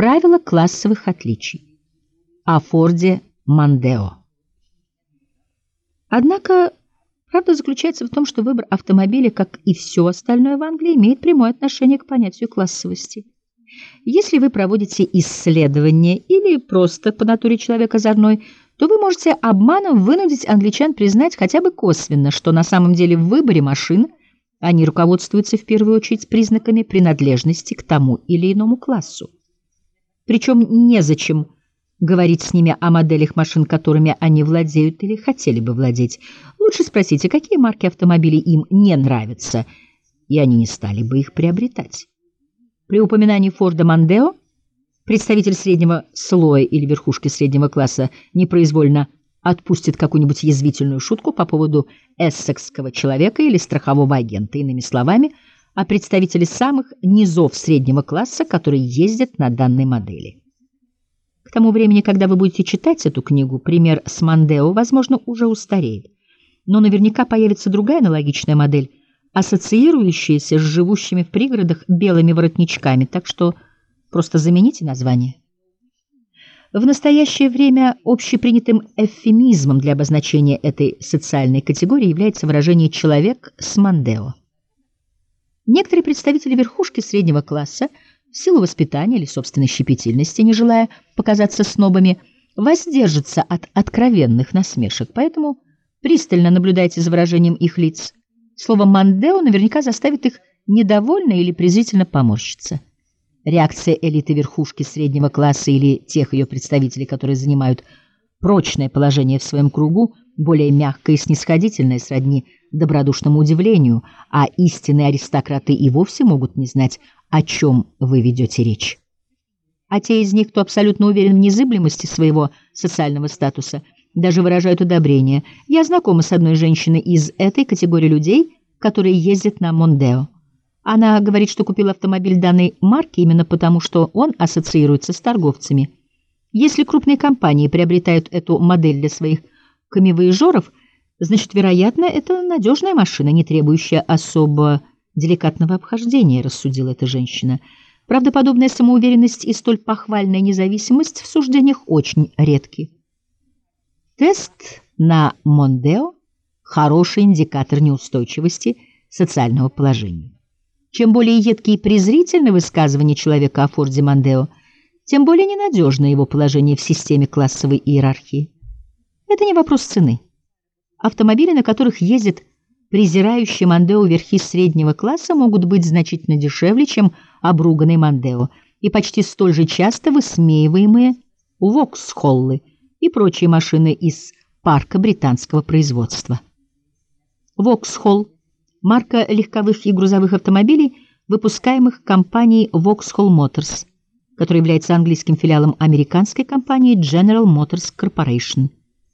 Правила классовых отличий. О Форде Мондео. Однако правда заключается в том, что выбор автомобиля, как и все остальное в Англии, имеет прямое отношение к понятию классовости. Если вы проводите исследование или просто по натуре человек озорной, то вы можете обманом вынудить англичан признать хотя бы косвенно, что на самом деле в выборе машин они руководствуются в первую очередь признаками принадлежности к тому или иному классу. Причем незачем говорить с ними о моделях машин, которыми они владеют или хотели бы владеть. Лучше спросите, какие марки автомобилей им не нравятся, и они не стали бы их приобретать. При упоминании Форда Мондео представитель среднего слоя или верхушки среднего класса непроизвольно отпустит какую-нибудь язвительную шутку по поводу эссекского человека или страхового агента, иными словами, о представителе самых низов среднего класса, которые ездят на данной модели. К тому времени, когда вы будете читать эту книгу, пример с Мондео, возможно, уже устареет. Но наверняка появится другая аналогичная модель, ассоциирующаяся с живущими в пригородах белыми воротничками, так что просто замените название. В настоящее время общепринятым эвфемизмом для обозначения этой социальной категории является выражение «человек с Мондео». Некоторые представители верхушки среднего класса в силу воспитания или собственной щепетильности, не желая показаться снобами, воздержатся от откровенных насмешек, поэтому пристально наблюдайте за выражением их лиц. Слово «Мондео» наверняка заставит их недовольно или презрительно поморщиться. Реакция элиты верхушки среднего класса или тех ее представителей, которые занимают прочное положение в своем кругу, более мягкое и снисходительное, сродни добродушному удивлению, а истинные аристократы и вовсе могут не знать, о чем вы ведете речь. А те из них, кто абсолютно уверен в незыблемости своего социального статуса, даже выражают одобрение. Я знакома с одной женщиной из этой категории людей, которые ездят на Мондео. Она говорит, что купила автомобиль данной марки именно потому, что он ассоциируется с торговцами. Если крупные компании приобретают эту модель для своих камевояжеров, значит, вероятно, это надежная машина, не требующая особо деликатного обхождения, рассудила эта женщина. Правда, подобная самоуверенность и столь похвальная независимость в суждениях очень редки. Тест на Мондео – хороший индикатор неустойчивости социального положения. Чем более едкие и презрительные высказывания человека о Форде Мондео, тем более ненадежно его положение в системе классовой иерархии. Это не вопрос цены. Автомобили, на которых ездят презирающие Мондео верхи среднего класса, могут быть значительно дешевле, чем обруганный Мондео, и почти столь же часто высмеиваемые Воксхоллы и прочие машины из парка британского производства. Воксхолл – марка легковых и грузовых автомобилей, выпускаемых компанией Vauxhall Motors, которая является английским филиалом американской компании General Motors Corporation.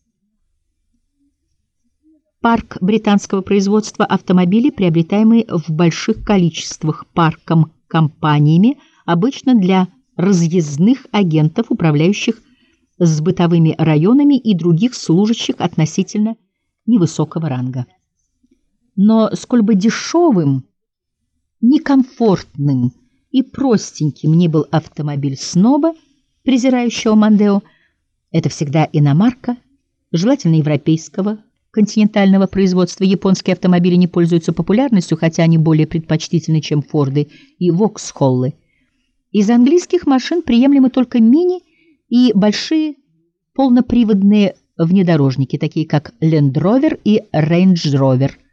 Парк британского производства автомобилей, приобретаемые в больших количествах парком компаниями, обычно для разъездных агентов, управляющих с бытовыми районами и других служащих относительно невысокого ранга. Но сколь бы дешевым, некомфортным и простеньким ни был автомобиль сноба, презирающего Мондео, это всегда иномарка, желательно европейского, континентального производства. Японские автомобили не пользуются популярностью, хотя они более предпочтительны, чем Форды и Воксхоллы. Из английских машин приемлемы только мини и большие полноприводные внедорожники, такие как Land Rover и Range Rover.